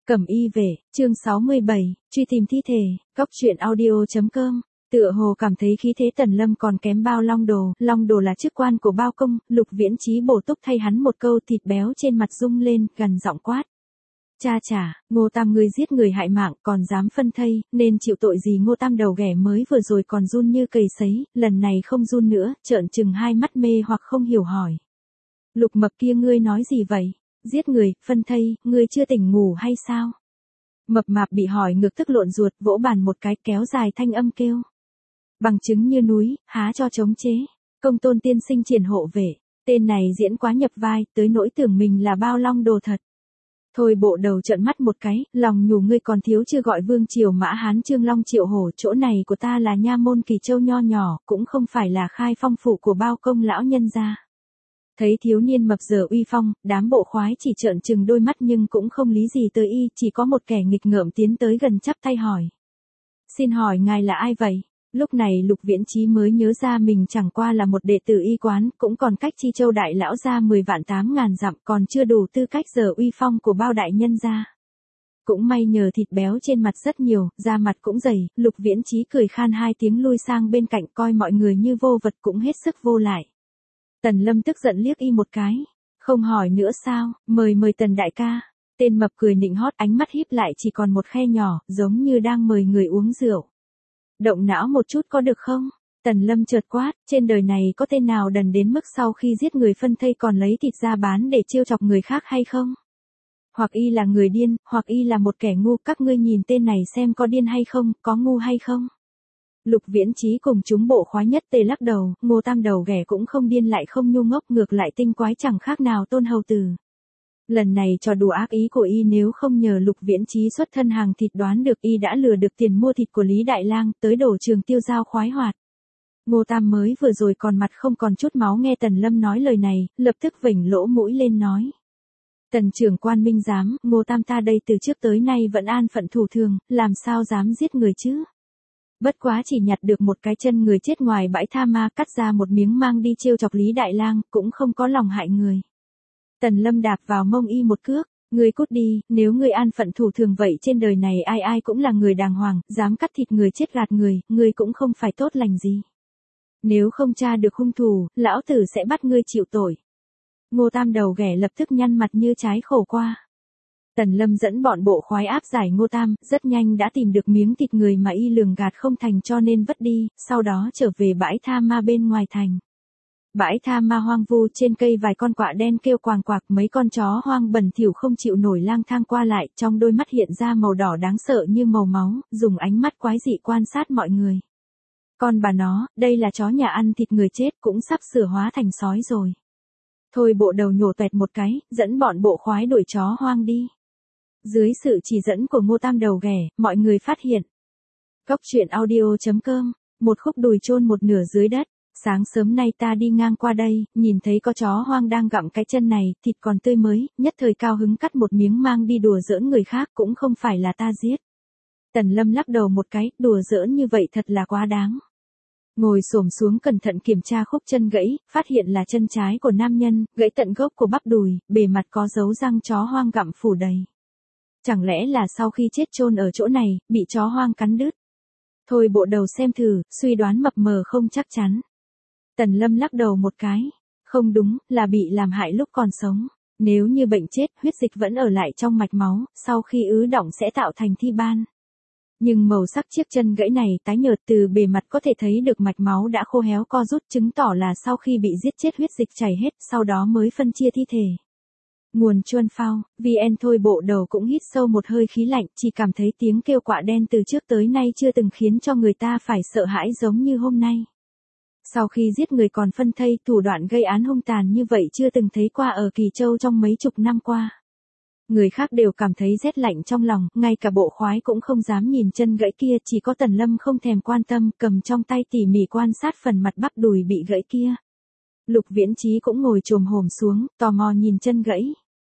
Cẩm y về, chương 67, truy tìm thi thể, góc truyện audio.com. Tựa hồ cảm thấy khí thế Tần Lâm còn kém bao Long Đồ là chức quan của bao công, Lục Viễn Chí bổ túc thay hắn một câu, thịt béo trên mặt rung lên, gần giọng quát. Cha chả, Ngô Tam ngươi giết người hại mạng, còn dám phân thây, nên chịu tội gì? Ngô Tam đầu ghẻ mới vừa rồi còn run như cầy sấy, lần này không run nữa, trợn trừng hai mắt mê hoặc không hiểu hỏi. Lục Mập kia ngươi nói gì vậy? Giết người, phân thây, ngươi chưa tỉnh ngủ hay sao? Mập mạp bị hỏi ngược tức lộn ruột, vỗ bàn một cái, kéo dài thanh âm kêu. Bằng chứng như núi, há cho chống chế. Công Tôn tiên sinh triển hộ vệ, tên này diễn quá nhập vai, tới nỗi tưởng mình là bao Long Đồ thật. Thôi bộ đầu trợn mắt một cái, lòng nhủ ngươi còn thiếu chưa gọi Vương Triều Mã Hán Trương Long Triệu Hổ, chỗ này của ta là nha môn Kỳ Châu nho nhỏ, cũng không phải là khai phong phủ của bao công lão nhân gia. Thấy thiếu niên mập dở uy phong, đám bộ khoái chỉ trợn trừng đôi mắt nhưng cũng không lý gì tới y, chỉ có một kẻ nghịch ngợm tiến tới gần chắp tay hỏi. Xin hỏi ngài là ai vậy? Lúc này Lục Viễn Chí mới nhớ ra mình chẳng qua là một đệ tử y quán, cũng còn cách Chi Châu đại lão ra 10 vạn 8 ngàn dặm, còn chưa đủ tư cách giờ uy phong của bao đại nhân gia. Cũng may nhờ thịt béo trên mặt rất nhiều, da mặt cũng dày, Lục Viễn Chí cười khan hai tiếng lui sang bên cạnh, coi mọi người như vô vật cũng hết sức vô lại. Tần Lâm tức giận liếc y một cái. Không hỏi nữa sao, mời Tần đại ca. Tên mập cười nịnh hót, ánh mắt híp lại chỉ còn một khe nhỏ, giống như đang mời người uống rượu. Động não một chút có được không? Tần Lâm chợt quát, trên đời này có tên nào đần đến mức sau khi giết người phân thây còn lấy thịt ra bán để trêu chọc người khác hay không? Hoặc y là người điên, hoặc y là một kẻ ngu, các ngươi nhìn tên này xem có điên hay không, có ngu hay không? Lục Viễn Chí cùng chúng bộ khoái nhất tề lắc đầu, Ngô Tam đầu ghẻ cũng không điên lại không ngu ngốc, ngược lại tinh quái chẳng khác nào Tôn hầu tử. Lần này trò đùa ác ý của y nếu không nhờ Lục Viễn Chí xuất thân hàng thịt đoán được y đã lừa được tiền mua thịt của Lý Đại Lang, tới đổ trường tiêu giao khoái hoạt. Ngô Tam mới vừa rồi còn mặt không còn chút máu nghe Tần Lâm nói lời này, lập tức vểnh lỗ mũi lên nói. Tần trưởng quan minh giám, Ngô Tam ta đây từ trước tới nay vẫn an phận thủ thường, làm sao dám giết người chứ? Bất quá chỉ nhặt được một cái chân người chết ngoài bãi tha ma, cắt ra một miếng mang đi trêu chọc Lý Đại Lang, cũng không có lòng hại người. Tần Lâm đạp vào mông y một cước, ngươi cút đi, nếu ngươi an phận thủ thường vậy trên đời này ai ai cũng là người đàng hoàng, dám cắt thịt người chết gạt người, ngươi cũng không phải tốt lành gì. Nếu không tra được hung thủ, lão tử sẽ bắt ngươi chịu tội. Ngô Tam đầu ghẻ lập tức nhăn mặt như trái khổ qua. Tần Lâm dẫn bọn bộ khoái áp giải Ngô Tam, rất nhanh đã tìm được miếng thịt người mà y lường gạt không thành cho nên vứt đi, sau đó trở về bãi tha ma bên ngoài thành. Bãi tha ma hoang vu, trên cây vài con quạ đen kêu quàng quạc, mấy con chó hoang bẩn thỉu không chịu nổi lang thang qua lại, trong đôi mắt hiện ra màu đỏ đáng sợ như màu máu, dùng ánh mắt quái dị quan sát mọi người. Con bà nó, đây là chó nhà ăn thịt người chết, cũng sắp sửa hóa thành sói rồi. Thôi bộ đầu nhổ toẹt một cái, dẫn bọn bộ khoái đuổi chó hoang đi. Dưới sự chỉ dẫn của Ngô Tam đầu ghẻ, mọi người phát hiện. Góc truyện audio.com, một khúc đùi chôn một nửa dưới đất. Sáng sớm nay ta đi ngang qua đây, nhìn thấy có chó hoang đang gặm cái chân này, thịt còn tươi mới, nhất thời cao hứng cắt một miếng mang đi đùa giỡn người khác, cũng không phải là ta giết. Tần Lâm lắc đầu một cái, đùa giỡn như vậy thật là quá đáng. Ngồi xổm xuống cẩn thận kiểm tra khúc chân gãy, phát hiện là chân trái của nam nhân, gãy tận gốc của bắp đùi, bề mặt có dấu răng chó hoang gặm phủ đầy. Chẳng lẽ là sau khi chết chôn ở chỗ này, bị chó hoang cắn đứt? Thôi bộ đầu xem thử, suy đoán mập mờ không chắc chắn. Tần Lâm lắc đầu một cái. Không đúng, là bị làm hại lúc còn sống. Nếu như bệnh chết, huyết dịch vẫn ở lại trong mạch máu, sau khi ứ đọng sẽ tạo thành thi ban. Nhưng màu sắc chiếc chân gãy này tái nhợt, từ bề mặt có thể thấy được mạch máu đã khô héo co rút, chứng tỏ là sau khi bị giết chết huyết dịch chảy hết, sau đó mới phân chia thi thể. Nguồn Chuân Phao, VN. Thôi bộ đầu cũng hít sâu một hơi khí lạnh, chỉ cảm thấy tiếng kêu quạ đen từ trước tới nay chưa từng khiến cho người ta phải sợ hãi giống như hôm nay. Sau khi giết người còn phân thây, thủ đoạn gây án hung tàn như vậy chưa từng thấy qua ở Kỳ Châu trong mấy chục năm qua. Người khác đều cảm thấy rét lạnh trong lòng, ngay cả bộ khoái cũng không dám nhìn chân gãy kia, chỉ có Tần Lâm không thèm quan tâm, cầm trong tay tỉ mỉ quan sát phần mặt bắp đùi bị gãy kia. Lục Viễn Chí cũng ngồi chồm hổm xuống, tò mò nhìn chân gãy.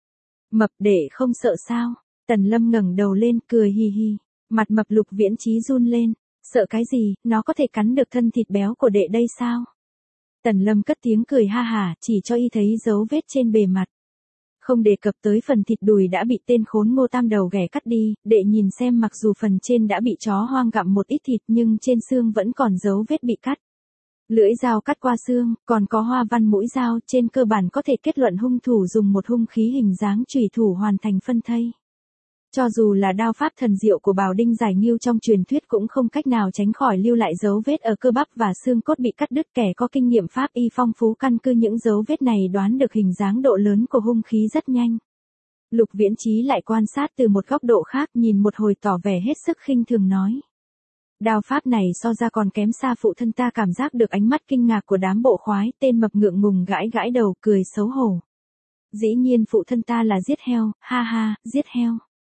Mập đệ không sợ sao? Tần Lâm ngẩng đầu lên, cười hi hi. Mặt mập Lục Viễn Chí run lên. Sợ cái gì, nó có thể cắn được thân thịt béo của đệ đây sao? Tần Lâm cất tiếng cười ha hả, chỉ cho y thấy dấu vết trên bề mặt. Không đề cập tới phần thịt đùi đã bị tên khốn Ngô Tam Đầu ghẻ cắt đi, đệ nhìn xem mặc dù phần trên đã bị chó hoang gặm một ít thịt nhưng trên xương vẫn còn dấu vết bị cắt. Lưỡi dao cắt qua xương, còn có hoa văn mũi dao, trên cơ bản có thể kết luận hung thủ dùng một hung khí hình dáng chủy thủ hoàn thành phân thây. Cho dù là đao pháp thần diệu của Bào Đinh Giải Nghiêu trong truyền thuyết cũng không cách nào tránh khỏi lưu lại dấu vết ở cơ bắp và xương cốt bị cắt đứt. Kẻ có kinh nghiệm pháp y phong phú căn cứ những dấu vết này đoán được hình dáng độ lớn của hung khí rất nhanh. Lục Viễn Chí lại quan sát từ một góc độ khác, nhìn một hồi tỏ vẻ hết sức khinh thường nói. Đao pháp này so ra còn kém xa phụ thân ta. Cảm giác được ánh mắt kinh ngạc của đám bộ khoái, tên mập ngượng ngùng gãi gãi đầu, cười xấu hổ. Dĩ nhiên phụ thân ta là giết heo, ha ha, giết heo.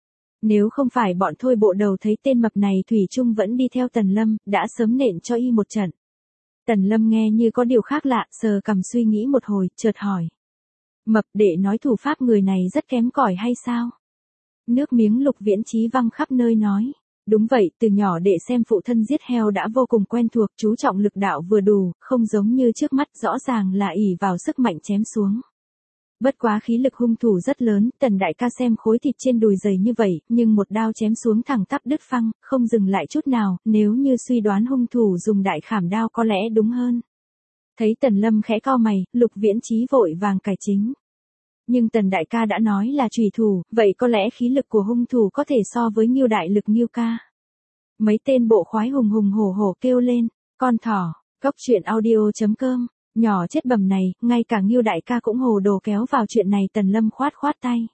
Nếu không phải bọn Thôi Bộ Đầu thấy tên mập này thủy chung vẫn đi theo Tần Lâm, đã sớm nện cho y một trận. Tần Lâm nghe như có điều khác lạ, sờ cằm suy nghĩ một hồi, chợt hỏi. Mập, đệ nói thủ pháp người này rất kém cỏi hay sao? Nước miếng Lục Viễn Chí văng khắp nơi nói. Đúng vậy, từ nhỏ đệ xem phụ thân giết heo đã vô cùng quen thuộc, chú trọng lực đạo vừa đủ, không giống như trước mắt rõ ràng là ỷ vào sức mạnh chém xuống. Bất quá khí lực hung thủ rất lớn, Tần đại ca xem khối thịt trên đùi dày như vậy, nhưng một đao chém xuống thẳng tắp đứt phăng, không dừng lại chút nào, nếu như suy đoán hung thủ dùng đại khảm đao có lẽ đúng hơn. Thấy Tần Lâm khẽ cau mày, Lục Viễn Chí vội vàng cải chính. Nhưng Tần đại ca đã nói là chủy thủ, vậy có lẽ khí lực của hung thủ có thể so với Nghiêu đại lực Nghiêu ca. Mấy tên bộ khoái hùng hùng hổ hổ kêu lên, con thỏ, Cốc Truyện Audio.com. Nhỏ chết bầm này, ngay cả Nghiêu đại ca cũng hồ đồ kéo vào chuyện này. Tần Lâm khoát khoát tay.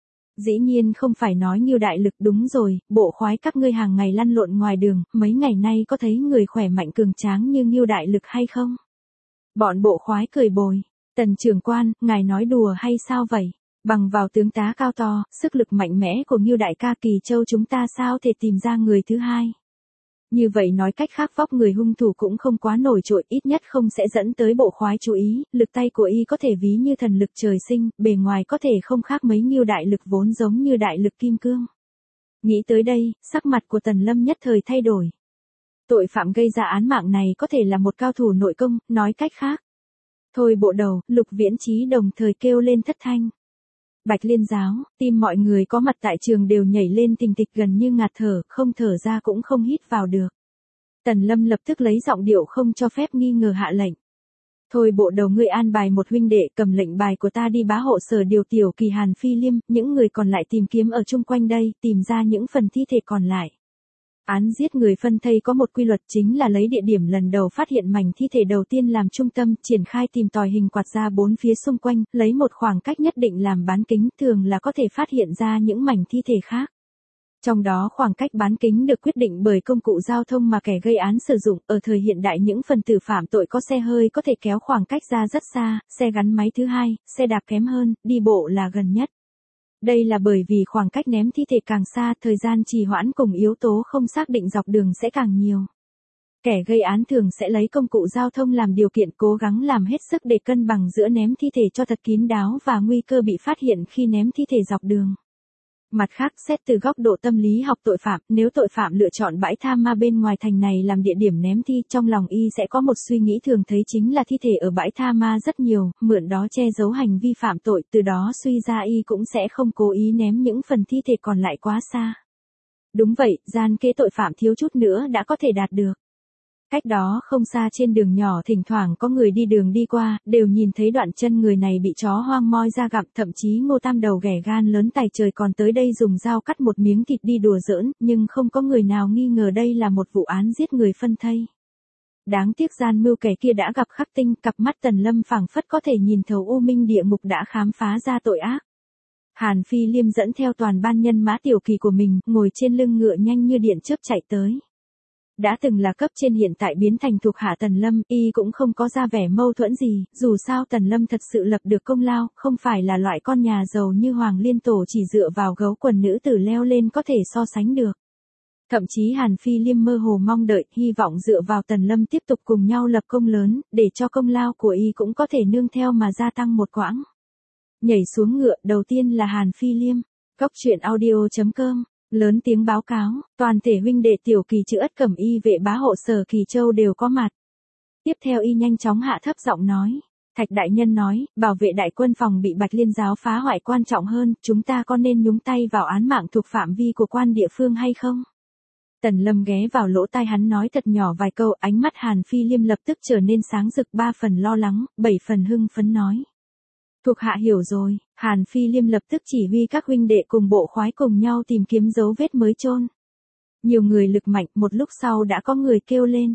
Dĩ nhiên không phải nói Nghiêu đại lực, đúng rồi, bộ khoái các ngươi hàng ngày lăn lộn ngoài đường, mấy ngày nay có thấy người khỏe mạnh cường tráng như Nghiêu đại lực hay không? Bọn bộ khoái cười bồi. Tần trưởng quan, ngài nói đùa hay sao vậy? Bằng vào tướng tá cao to, sức lực mạnh mẽ của Nghiêu đại ca Kỳ Châu chúng ta sao thể tìm ra người thứ hai? Như vậy nói cách khác vóc người hung thủ cũng không quá nổi trội, ít nhất không sẽ dẫn tới bộ khoái chú ý, lực tay của y có thể ví như thần lực trời sinh, bề ngoài có thể không khác mấy Nghiêu đại lực vốn giống như đại lực kim cương. Nghĩ tới đây, sắc mặt của Tần Lâm nhất thời thay đổi. Tội phạm gây ra án mạng này có thể là một cao thủ nội công, nói cách khác. Thôi Bộ Đầu, Lục Viễn Chí đồng thời kêu lên thất thanh. Bạch Liên giáo, tim mọi người có mặt tại trường đều nhảy lên thình thịch gần như ngạt thở, không thở ra cũng không hít vào được. Tần Lâm lập tức lấy giọng điệu không cho phép nghi ngờ hạ lệnh. Thôi Bộ Đầu, ngươi an bài một huynh đệ cầm lệnh bài của ta đi bá hộ sở điều tiểu kỳ Hàn Phi Liêm, những người còn lại tìm kiếm ở chung quanh đây, tìm ra những phần thi thể còn lại. Án giết người phân thây có một quy luật chính là lấy địa điểm lần đầu phát hiện mảnh thi thể đầu tiên làm trung tâm, triển khai tìm tòi hình quạt ra bốn phía xung quanh, lấy một khoảng cách nhất định làm bán kính, thường là có thể phát hiện ra những mảnh thi thể khác. Trong đó khoảng cách bán kính được quyết định bởi công cụ giao thông mà kẻ gây án sử dụng. Ở thời hiện đại những phần tử phạm tội có xe hơi có thể kéo khoảng cách ra rất xa, xe gắn máy thứ hai, xe đạp kém hơn, đi bộ là gần nhất. Đây là bởi vì khoảng cách ném thi thể càng xa, thời gian trì hoãn cùng yếu tố không xác định dọc đường sẽ càng nhiều. Kẻ gây án thường sẽ lấy công cụ giao thông làm điều kiện, cố gắng làm hết sức để cân bằng giữa ném thi thể cho thật kín đáo và nguy cơ bị phát hiện khi ném thi thể dọc đường. Mặt khác, xét từ góc độ tâm lý học tội phạm, nếu tội phạm lựa chọn bãi tha ma bên ngoài thành này làm địa điểm ném thi, trong lòng y sẽ có một suy nghĩ thường thấy chính là thi thể ở bãi tha ma rất nhiều, mượn đó che giấu hành vi phạm tội, từ đó suy ra y cũng sẽ không cố ý ném những phần thi thể còn lại quá xa. Đúng vậy, gian kế tội phạm thiếu chút nữa đã có thể đạt được. Cách đó không xa trên đường nhỏ thỉnh thoảng có người đi đường đi qua, đều nhìn thấy đoạn chân người này bị chó hoang moi ra gặm, thậm chí Ngô Tam Đầu ghẻ gan lớn tài trời còn tới đây dùng dao cắt một miếng thịt đi đùa giỡn, nhưng không có người nào nghi ngờ đây là một vụ án giết người phân thây. Đáng tiếc gian mưu kẻ kia đã gặp khắc tinh, cặp mắt Tần Lâm phảng phất có thể nhìn thấu u minh địa ngục đã khám phá ra tội ác. Hàn Phi Liêm dẫn theo toàn ban nhân mã tiểu kỳ của mình, ngồi trên lưng ngựa nhanh như điện chớp chạy tới. Đã từng là cấp trên hiện tại biến thành thuộc hạ Tần Lâm, y cũng không có ra vẻ mâu thuẫn gì, dù sao Tần Lâm thật sự lập được công lao, không phải là loại con nhà giàu như Hoàng Liên Tổ chỉ dựa vào gấu quần nữ tử leo lên có thể so sánh được. Thậm chí Hàn Phi Liêm mơ hồ mong đợi, hy vọng dựa vào Tần Lâm tiếp tục cùng nhau lập công lớn, để cho công lao của y cũng có thể nương theo mà gia tăng một quãng. Nhảy xuống ngựa, đầu tiên là Hàn Phi Liêm. Cốc Truyện Audio.com lớn tiếng báo cáo, toàn thể huynh đệ tiểu kỳ chữ Ất Cẩm y vệ bá hộ sở Kỳ Châu đều có mặt. Tiếp theo y nhanh chóng hạ thấp giọng nói, Thạch đại nhân nói, bảo vệ đại quân phòng bị Bạch Liên giáo phá hoại quan trọng hơn, chúng ta có nên nhúng tay vào án mạng thuộc phạm vi của quan địa phương hay không? Tần Lâm ghé vào lỗ tai hắn nói thật nhỏ vài câu, ánh mắt Hàn Phi Liêm lập tức trở nên sáng rực, 3 phần lo lắng, 7 phần hưng phấn nói. Thuộc hạ hiểu rồi, Hàn Phi Liêm lập tức chỉ huy các huynh đệ cùng bộ khoái cùng nhau tìm kiếm dấu vết mới chôn. Nhiều người lực mạnh, một lúc sau đã có người kêu lên.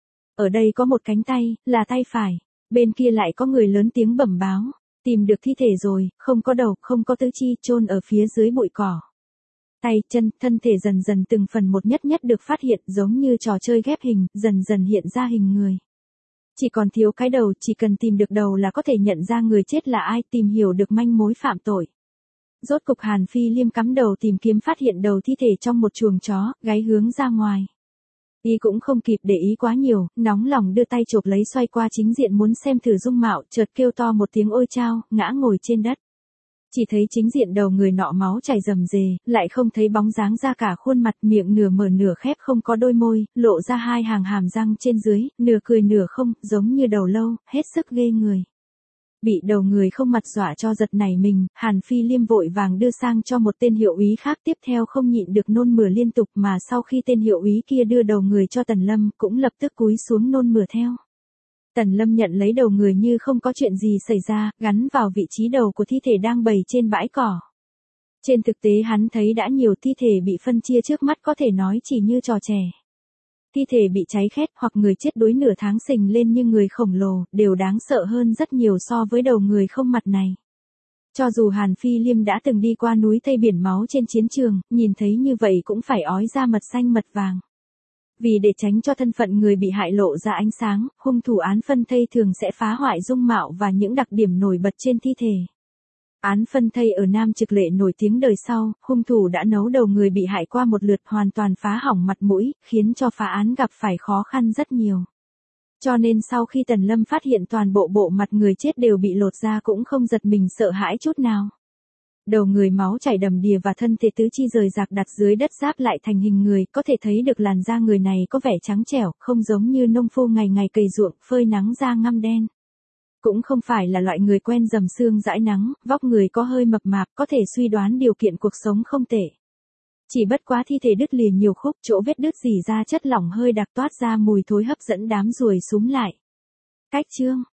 Ở đây có một cánh tay, là tay phải, bên kia lại có người lớn tiếng bẩm báo. Tìm được thi thể rồi, không có đầu, không có tứ chi, chôn ở phía dưới bụi cỏ. Tay, chân, thân thể dần dần từng phần một nhất nhất được phát hiện, giống như trò chơi ghép hình, dần dần hiện ra hình người. Chỉ còn thiếu cái đầu, chỉ cần tìm được đầu là có thể nhận ra người chết là ai, tìm hiểu được manh mối phạm tội. Rốt cục Hàn Phi Liêm cắm đầu tìm kiếm, phát hiện đầu thi thể trong một chuồng chó, gáy hướng ra ngoài. Y cũng không kịp để ý quá nhiều, nóng lòng đưa tay chộp lấy, xoay qua chính diện muốn xem thử dung mạo, chợt kêu to một tiếng ôi chao, ngã ngồi trên đất. Chỉ thấy chính diện đầu người nọ máu chảy rầm rề, lại không thấy bóng dáng ra cả khuôn mặt, miệng nửa mở nửa khép, không có đôi môi, lộ ra 2 hàng hàm răng trên dưới, nửa cười nửa không, giống như đầu lâu, hết sức ghê người. Bị đầu người không mặt dọa cho giật nảy mình, Hàn Phi Liêm vội vàng đưa sang cho một tên hiệu úy khác, tiếp theo không nhịn được nôn mửa liên tục, mà sau khi tên hiệu úy kia đưa đầu người cho Tần Lâm, cũng lập tức cúi xuống nôn mửa theo. Tần Lâm nhận lấy đầu người như không có chuyện gì xảy ra, gắn vào vị trí đầu của thi thể đang bày trên bãi cỏ. Trên thực tế hắn thấy đã nhiều thi thể bị phân chia trước mắt, có thể nói chỉ như trò trẻ. Thi thể bị cháy khét hoặc người chết đuối nửa tháng sình lên như người khổng lồ, đều đáng sợ hơn rất nhiều so với đầu người không mặt này. Cho dù Hàn Phi Liêm đã từng đi qua núi Tây biển máu trên chiến trường, nhìn thấy như vậy cũng phải ói ra mật xanh mật vàng. Vì để tránh cho thân phận người bị hại lộ ra ánh sáng, hung thủ án phân thây thường sẽ phá hoại dung mạo và những đặc điểm nổi bật trên thi thể. Án phân thây ở Nam Trực Lệ nổi tiếng đời sau, hung thủ đã nấu đầu người bị hại qua một lượt, hoàn toàn phá hỏng mặt mũi, khiến cho phá án gặp phải khó khăn rất nhiều. Cho nên sau khi Tần Lâm phát hiện toàn bộ bộ mặt người chết đều bị lột ra cũng không giật mình sợ hãi chút nào. Đầu người máu chảy đầm đìa và thân thể tứ chi rời rạc đặt dưới đất giáp lại thành hình người, có thể thấy được làn da người này có vẻ trắng trẻo, không giống như nông phu ngày ngày cày ruộng, phơi nắng da ngăm đen. Cũng không phải là loại người quen dầm xương dãi nắng, vóc người có hơi mập mạp, có thể suy đoán điều kiện cuộc sống không tệ. Chỉ bất quá thi thể đứt lìa nhiều khúc, chỗ vết đứt rỉ ra chất lỏng hơi đặc toát ra mùi thối hấp dẫn đám ruồi súm lại. Cách chương